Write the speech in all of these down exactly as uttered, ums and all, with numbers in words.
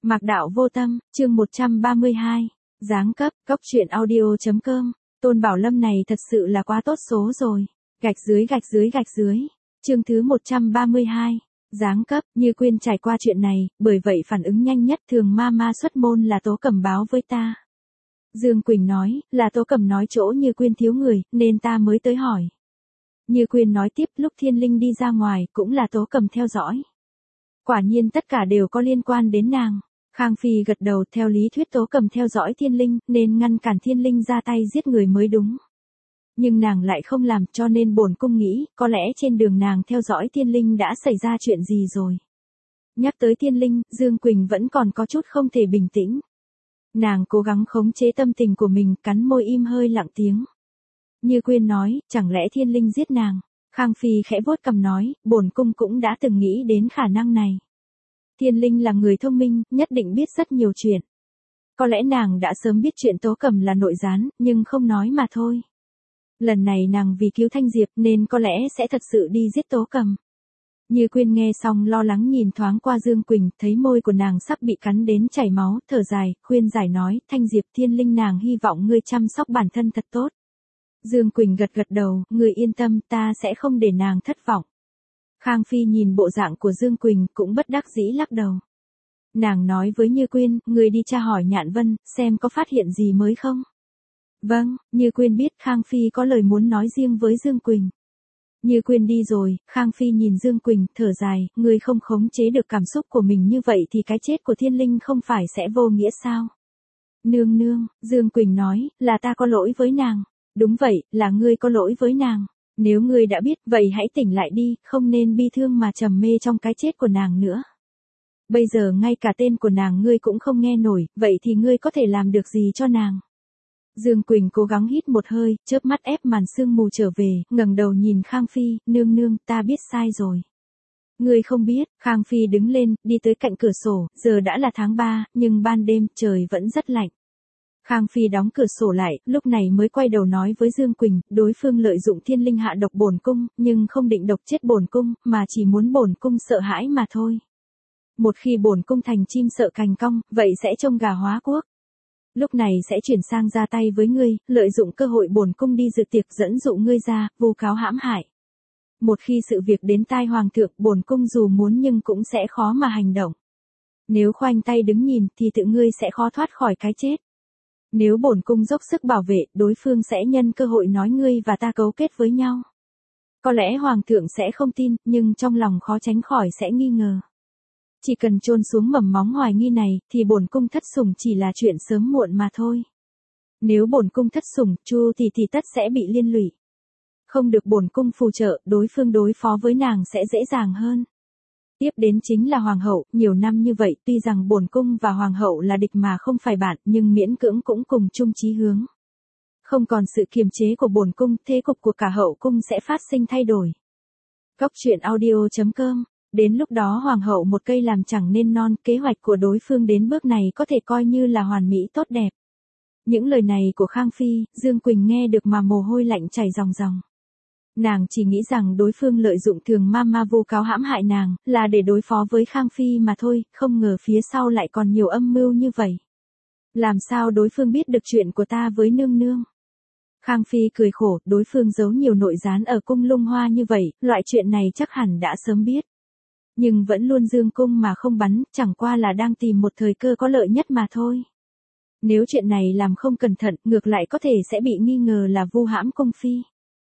Mạc Đạo Vô Tâm, chương một trăm ba mươi hai. Giáng cấp, cốc truyện audio.com. Tôn Bảo Lâm này thật sự là quá tốt số rồi. Gạch dưới gạch dưới gạch dưới. Chương thứ một trăm ba mươi hai. Giáng cấp, Như Quyên trải qua chuyện này, bởi vậy phản ứng nhanh nhất thường ma ma xuất môn là Tố Cẩm báo với ta. Dương Quỳnh nói, là Tố Cẩm nói chỗ Như Quyên thiếu người, nên ta mới tới hỏi. Như Quyên nói tiếp, lúc Thiên Linh đi ra ngoài, cũng là Tố Cẩm theo dõi. Quả nhiên tất cả đều có liên quan đến nàng. Khang Phi gật đầu, theo lý thuyết Tố Cẩm theo dõi Thiên Linh, nên ngăn cản Thiên Linh ra tay giết người mới đúng. Nhưng nàng lại không làm, cho nên bổn cung nghĩ, có lẽ trên đường nàng theo dõi Thiên Linh đã xảy ra chuyện gì rồi. Nhắc tới Thiên Linh, Dương Quỳnh vẫn còn có chút không thể bình tĩnh. Nàng cố gắng khống chế tâm tình của mình, cắn môi im hơi lặng tiếng. Như Quyên nói, chẳng lẽ Thiên Linh giết nàng? Khang Phi khẽ vuốt cằm nói, bổn cung cũng đã từng nghĩ đến khả năng này. Thiên Linh là người thông minh, nhất định biết rất nhiều chuyện. Có lẽ nàng đã sớm biết chuyện Tố Cẩm là nội gián, nhưng không nói mà thôi. Lần này nàng vì cứu Thanh Diệp nên có lẽ sẽ thật sự đi giết Tố Cẩm. Như Quyên nghe xong lo lắng nhìn thoáng qua Dương Quỳnh, thấy môi của nàng sắp bị cắn đến chảy máu, thở dài, khuyên giải nói, Thanh Diệp Thiên Linh nàng hy vọng ngươi chăm sóc bản thân thật tốt. Dương Quỳnh gật gật đầu, ngươi yên tâm, ta sẽ không để nàng thất vọng. Khang Phi nhìn bộ dạng của Dương Quỳnh cũng bất đắc dĩ lắc đầu. Nàng nói với Như Quyên, ngươi đi tra hỏi Nhạn Vân, xem có phát hiện gì mới không? Vâng, Như Quyên biết Khang Phi có lời muốn nói riêng với Dương Quỳnh. Như Quyên đi rồi, Khang Phi nhìn Dương Quỳnh, thở dài, ngươi không khống chế được cảm xúc của mình như vậy thì cái chết của Thiên Linh không phải sẽ vô nghĩa sao? Nương nương, Dương Quỳnh nói, là ta có lỗi với nàng. Đúng vậy, là ngươi có lỗi với nàng. Nếu ngươi đã biết, vậy hãy tỉnh lại đi, không nên bi thương mà trầm mê trong cái chết của nàng nữa. Bây giờ ngay cả tên của nàng ngươi cũng không nghe nổi, vậy thì ngươi có thể làm được gì cho nàng? Dương Quỳnh cố gắng hít một hơi, chớp mắt ép màn sương mù trở về, ngẩng đầu nhìn Khang Phi, nương nương, ta biết sai rồi. Ngươi không biết, Khang Phi đứng lên, đi tới cạnh cửa sổ, giờ đã là tháng ba, nhưng ban đêm trời vẫn rất lạnh. Khang Phi đóng cửa sổ lại, lúc này mới quay đầu nói với Dương Quỳnh, đối phương lợi dụng Thiên Linh hạ độc bổn cung, nhưng không định độc chết bổn cung, mà chỉ muốn bổn cung sợ hãi mà thôi. Một khi bổn cung thành chim sợ cành cong, vậy sẽ trông gà hóa quốc. Lúc này sẽ chuyển sang ra tay với ngươi, lợi dụng cơ hội bổn cung đi dự tiệc dẫn dụ ngươi ra, vu cáo hãm hại. Một khi sự việc đến tai hoàng thượng, bổn cung dù muốn nhưng cũng sẽ khó mà hành động. Nếu khoanh tay đứng nhìn thì tự ngươi sẽ khó thoát khỏi cái chết. Nếu bổn cung dốc sức bảo vệ, đối phương sẽ nhân cơ hội nói ngươi và ta cấu kết với nhau. Có lẽ hoàng thượng sẽ không tin, nhưng trong lòng khó tránh khỏi sẽ nghi ngờ. Chỉ cần chôn xuống mầm móng hoài nghi này, thì bổn cung thất sủng chỉ là chuyện sớm muộn mà thôi. Nếu bổn cung thất sủng, Chu thì thì tất sẽ bị liên lụy. Không được bổn cung phù trợ, đối phương đối phó với nàng sẽ dễ dàng hơn. Tiếp đến chính là hoàng hậu, nhiều năm như vậy, tuy rằng bổn cung và hoàng hậu là địch mà không phải bạn, nhưng miễn cưỡng cũng cùng chung chí hướng. Không còn sự kiềm chế của bổn cung, thế cục của cả hậu cung sẽ phát sinh thay đổi. Cốc truyện audio.com. Đến lúc đó hoàng hậu một cây làm chẳng nên non, kế hoạch của đối phương đến bước này có thể coi như là hoàn mỹ tốt đẹp. Những lời này của Khang Phi, Dương Quỳnh nghe được mà mồ hôi lạnh chảy ròng ròng. Nàng chỉ nghĩ rằng đối phương lợi dụng thường ma ma vu cáo hãm hại nàng, là để đối phó với Khang Phi mà thôi, không ngờ phía sau lại còn nhiều âm mưu như vậy. Làm sao đối phương biết được chuyện của ta với nương nương? Khang Phi cười khổ, đối phương giấu nhiều nội gián ở cung Lung Hoa như vậy, loại chuyện này chắc hẳn đã sớm biết. Nhưng vẫn luôn dương cung mà không bắn, chẳng qua là đang tìm một thời cơ có lợi nhất mà thôi. Nếu chuyện này làm không cẩn thận, ngược lại có thể sẽ bị nghi ngờ là vu hãm cung phi.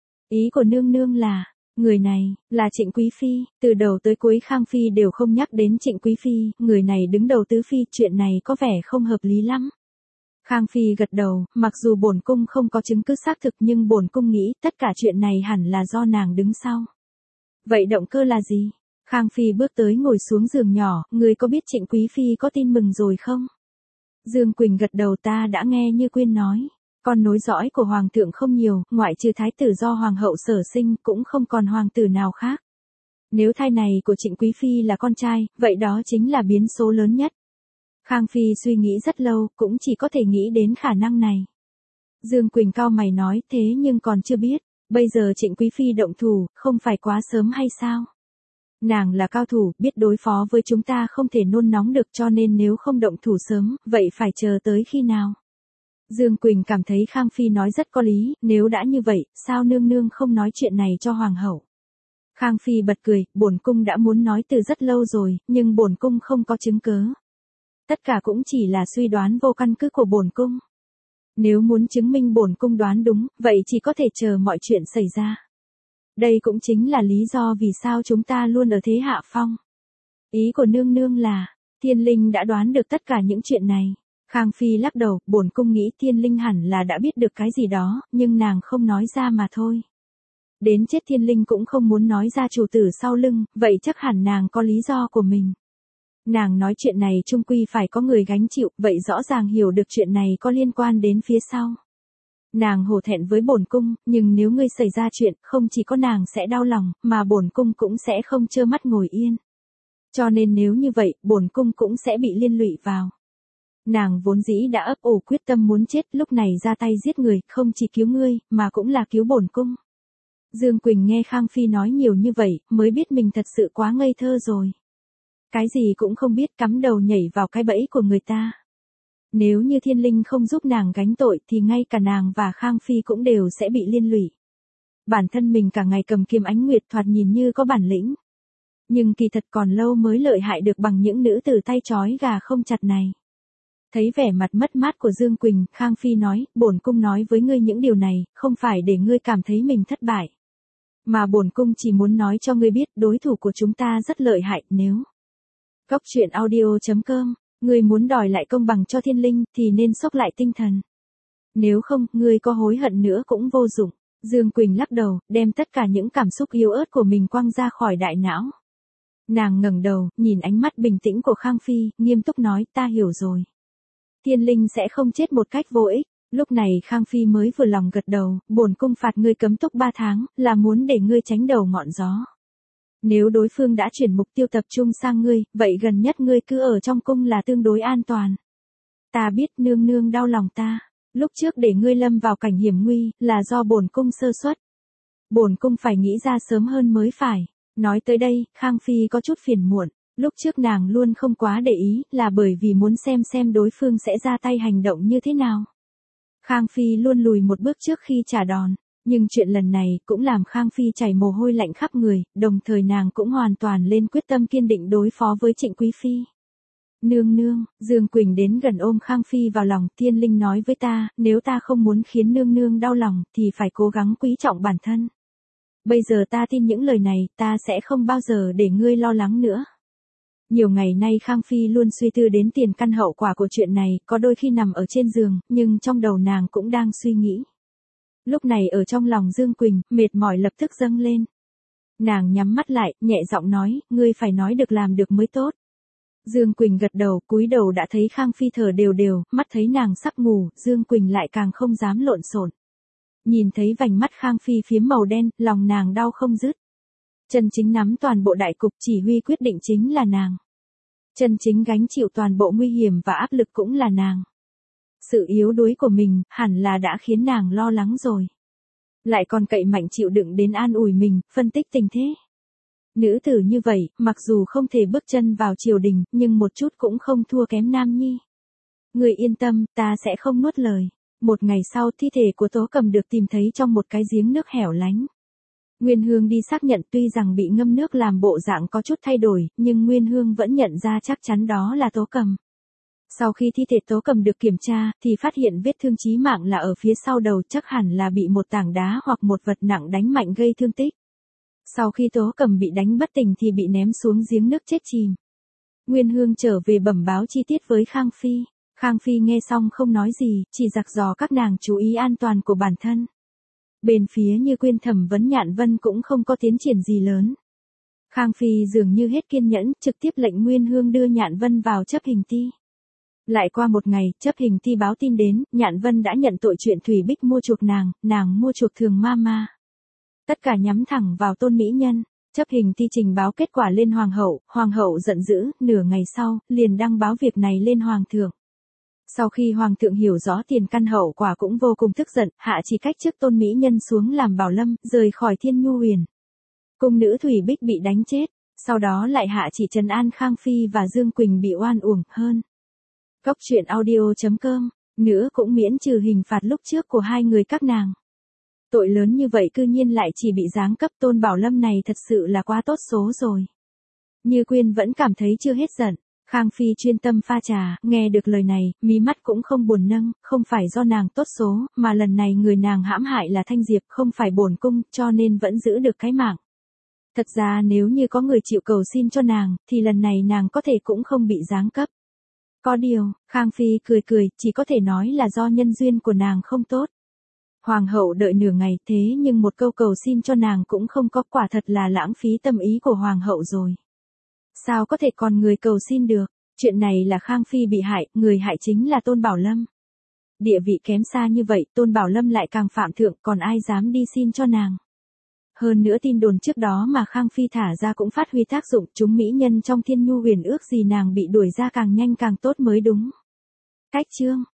Ý của nương nương là, người này, là Trịnh Quý Phi, từ đầu tới cuối Khang Phi đều không nhắc đến Trịnh Quý Phi, người này đứng đầu tứ phi, chuyện này có vẻ không hợp lý lắm. Khang Phi gật đầu, mặc dù bổn cung không có chứng cứ xác thực nhưng bổn cung nghĩ tất cả chuyện này hẳn là do nàng đứng sau. Vậy động cơ là gì? Khang Phi bước tới ngồi xuống giường nhỏ, người có biết Trịnh Quý Phi có tin mừng rồi không? Dương Quỳnh gật đầu, ta đã nghe Như Quyên nói. Con nối dõi của hoàng thượng không nhiều, ngoại trừ thái tử do hoàng hậu sở sinh cũng không còn hoàng tử nào khác. Nếu thai này của Trịnh Quý Phi là con trai, vậy đó chính là biến số lớn nhất. Khang Phi suy nghĩ rất lâu, cũng chỉ có thể nghĩ đến khả năng này. Dương Quỳnh cau mày nói, thế nhưng còn chưa biết, bây giờ Trịnh Quý Phi động thủ, không phải quá sớm hay sao? Nàng là cao thủ, biết đối phó với chúng ta không thể nôn nóng được cho nên nếu không động thủ sớm, vậy phải chờ tới khi nào? Dương Quỳnh cảm thấy Khang Phi nói rất có lý, nếu đã như vậy, sao nương nương không nói chuyện này cho hoàng hậu? Khang Phi bật cười, bổn cung đã muốn nói từ rất lâu rồi, nhưng bổn cung không có chứng cớ. Tất cả cũng chỉ là suy đoán vô căn cứ của bổn cung. Nếu muốn chứng minh bổn cung đoán đúng, vậy chỉ có thể chờ mọi chuyện xảy ra. Đây cũng chính là lý do vì sao chúng ta luôn ở thế hạ phong. Ý của nương nương là, Thiên Linh đã đoán được tất cả những chuyện này. Khang Phi lắc đầu, bổn cung nghĩ Thiên Linh hẳn là đã biết được cái gì đó, nhưng nàng không nói ra mà thôi. Đến chết Thiên Linh cũng không muốn nói ra chủ tử sau lưng, vậy chắc hẳn nàng có lý do của mình. Nàng nói chuyện này chung quy phải có người gánh chịu, vậy rõ ràng hiểu được chuyện này có liên quan đến phía sau. Nàng hổ thẹn với bổn cung, nhưng nếu ngươi xảy ra chuyện, không chỉ có nàng sẽ đau lòng, mà bổn cung cũng sẽ không trơ mắt ngồi yên. Cho nên nếu như vậy, bổn cung cũng sẽ bị liên lụy vào. Nàng vốn dĩ đã ấp ủ quyết tâm muốn chết, lúc này ra tay giết người, không chỉ cứu ngươi, mà cũng là cứu bổn cung. Dương Quỳnh nghe Khang Phi nói nhiều như vậy, mới biết mình thật sự quá ngây thơ rồi. Cái gì cũng không biết, cắm đầu nhảy vào cái bẫy của người ta. Nếu như Thiên Linh không giúp nàng gánh tội thì ngay cả nàng và Khang Phi cũng đều sẽ bị liên lụy. Bản thân mình cả ngày cầm kiếm ánh nguyệt thoạt nhìn như có bản lĩnh. Nhưng kỳ thật còn lâu mới lợi hại được bằng những nữ tử tay trói gà không chặt này. Thấy vẻ mặt mất mát của Dương Quỳnh, Khang Phi nói, bổn cung nói với ngươi những điều này, không phải để ngươi cảm thấy mình thất bại. Mà bổn cung chỉ muốn nói cho ngươi biết đối thủ của chúng ta rất lợi hại, nếu. Cốc truyện audio chấm com, ngươi muốn đòi lại công bằng cho Thiên Linh thì nên xốc lại tinh thần. Nếu không, ngươi có hối hận nữa cũng vô dụng. Dương Quỳnh lắc đầu, đem tất cả những cảm xúc yếu ớt của mình quăng ra khỏi đại não. Nàng ngẩng đầu, nhìn ánh mắt bình tĩnh của Khang Phi, nghiêm túc nói, ta hiểu rồi. Thiên Linh sẽ không chết một cách vô ích. Lúc này Khang Phi mới vừa lòng gật đầu, bổn cung phạt ngươi cấm túc ba tháng, là muốn để ngươi tránh đầu ngọn gió. Nếu đối phương đã chuyển mục tiêu tập trung sang ngươi, vậy gần nhất ngươi cứ ở trong cung là tương đối an toàn. Ta biết nương nương đau lòng ta, lúc trước để ngươi lâm vào cảnh hiểm nguy, là do bổn cung sơ suất. Bổn cung phải nghĩ ra sớm hơn mới phải. Nói tới đây, Khang Phi có chút phiền muộn. Lúc trước nàng luôn không quá để ý, là bởi vì muốn xem xem đối phương sẽ ra tay hành động như thế nào. Khang Phi luôn lùi một bước trước khi trả đòn, nhưng chuyện lần này cũng làm Khang Phi chảy mồ hôi lạnh khắp người, đồng thời nàng cũng hoàn toàn lên quyết tâm kiên định đối phó với Trịnh Quý Phi. Nương nương, Dương Quỳnh đến gần ôm Khang Phi vào lòng, Thiên Linh nói với ta, nếu ta không muốn khiến nương nương đau lòng, thì phải cố gắng quý trọng bản thân. Bây giờ ta tin những lời này, ta sẽ không bao giờ để ngươi lo lắng nữa. Nhiều ngày nay Khang Phi luôn suy tư đến tiền căn hậu quả của chuyện này, có đôi khi nằm ở trên giường, nhưng trong đầu nàng cũng đang suy nghĩ. Lúc này ở trong lòng Dương Quỳnh, mệt mỏi lập tức dâng lên. Nàng nhắm mắt lại, nhẹ giọng nói, ngươi phải nói được làm được mới tốt. Dương Quỳnh gật đầu, cúi đầu đã thấy Khang Phi thở đều đều, mắt thấy nàng sắp ngủ, Dương Quỳnh lại càng không dám lộn xộn. Nhìn thấy vành mắt Khang Phi phiếm màu đen, lòng nàng đau không dứt. Chân chính nắm toàn bộ đại cục, chỉ huy quyết định chính là nàng. Chân chính gánh chịu toàn bộ nguy hiểm và áp lực cũng là nàng. Sự yếu đuối của mình, hẳn là đã khiến nàng lo lắng rồi. Lại còn cậy mạnh chịu đựng đến an ủi mình, phân tích tình thế. Nữ tử như vậy, mặc dù không thể bước chân vào triều đình, nhưng một chút cũng không thua kém Nam Nhi. Người yên tâm, ta sẽ không nuốt lời. Một ngày sau, thi thể của Tố Cầm được tìm thấy trong một cái giếng nước hẻo lánh. Nguyên Hương đi xác nhận, tuy rằng bị ngâm nước làm bộ dạng có chút thay đổi, nhưng Nguyên Hương vẫn nhận ra chắc chắn đó là Tố Cầm. Sau khi thi thể Tố Cầm được kiểm tra, thì phát hiện vết thương chí mạng là ở phía sau đầu, chắc hẳn là bị một tảng đá hoặc một vật nặng đánh mạnh gây thương tích. Sau khi Tố Cầm bị đánh bất tỉnh thì bị ném xuống giếng nước chết chìm. Nguyên Hương trở về bẩm báo chi tiết với Khang Phi. Khang Phi nghe xong không nói gì, chỉ dặn dò các nàng chú ý an toàn của bản thân. Bên phía Như Quyên thẩm vấn Nhạn Vân cũng không có tiến triển gì lớn. Khang Phi dường như hết kiên nhẫn, trực tiếp lệnh Nguyên Hương đưa Nhạn Vân vào chấp hình ti. Lại qua một ngày, chấp hình ti báo tin đến, Nhạn Vân đã nhận tội chuyện Thủy Bích mua chuộc nàng, nàng mua chuộc Thường Ma Ma. Tất cả nhắm thẳng vào Tôn mỹ nhân. Chấp hình ti trình báo kết quả lên hoàng hậu, hoàng hậu giận dữ, nửa ngày sau, liền đăng báo việc này lên hoàng thượng. Sau khi hoàng thượng hiểu rõ tiền căn hậu quả cũng vô cùng tức giận, hạ chỉ cách chức Tôn mỹ nhân xuống làm bảo lâm, rời khỏi Thiên Nhu Huyền. Cung nữ Thủy Bích bị đánh chết. Sau đó lại hạ chỉ trấn an Khang Phi và Dương Quỳnh bị oan uổng hơn. Cốc truyện audio.com, nữa cũng miễn trừ hình phạt lúc trước của hai người các nàng. Tội lớn như vậy cư nhiên lại chỉ bị giáng cấp, Tôn Bảo Lâm này thật sự là quá tốt số rồi. Như Quyên vẫn cảm thấy chưa hết giận. Khang Phi chuyên tâm pha trà, nghe được lời này, mí mắt cũng không buồn nâng, không phải do nàng tốt số, mà lần này người nàng hãm hại là Thanh Diệp, không phải bổn cung, cho nên vẫn giữ được cái mạng. Thật ra nếu như có người chịu cầu xin cho nàng, thì lần này nàng có thể cũng không bị giáng cấp. Có điều, Khang Phi cười cười, chỉ có thể nói là do nhân duyên của nàng không tốt. Hoàng hậu đợi nửa ngày, thế nhưng một câu cầu xin cho nàng cũng không có, quả thật là lãng phí tâm ý của hoàng hậu rồi. Sao có thể còn người cầu xin được? Chuyện này là Khang Phi bị hại, người hại chính là Tôn Bảo Lâm. Địa vị kém xa như vậy, Tôn Bảo Lâm lại càng phạm thượng, còn ai dám đi xin cho nàng. Hơn nữa tin đồn trước đó mà Khang Phi thả ra cũng phát huy tác dụng, chúng mỹ nhân trong Thiên Nhu Huyền ước gì nàng bị đuổi ra càng nhanh càng tốt mới đúng. Cách chương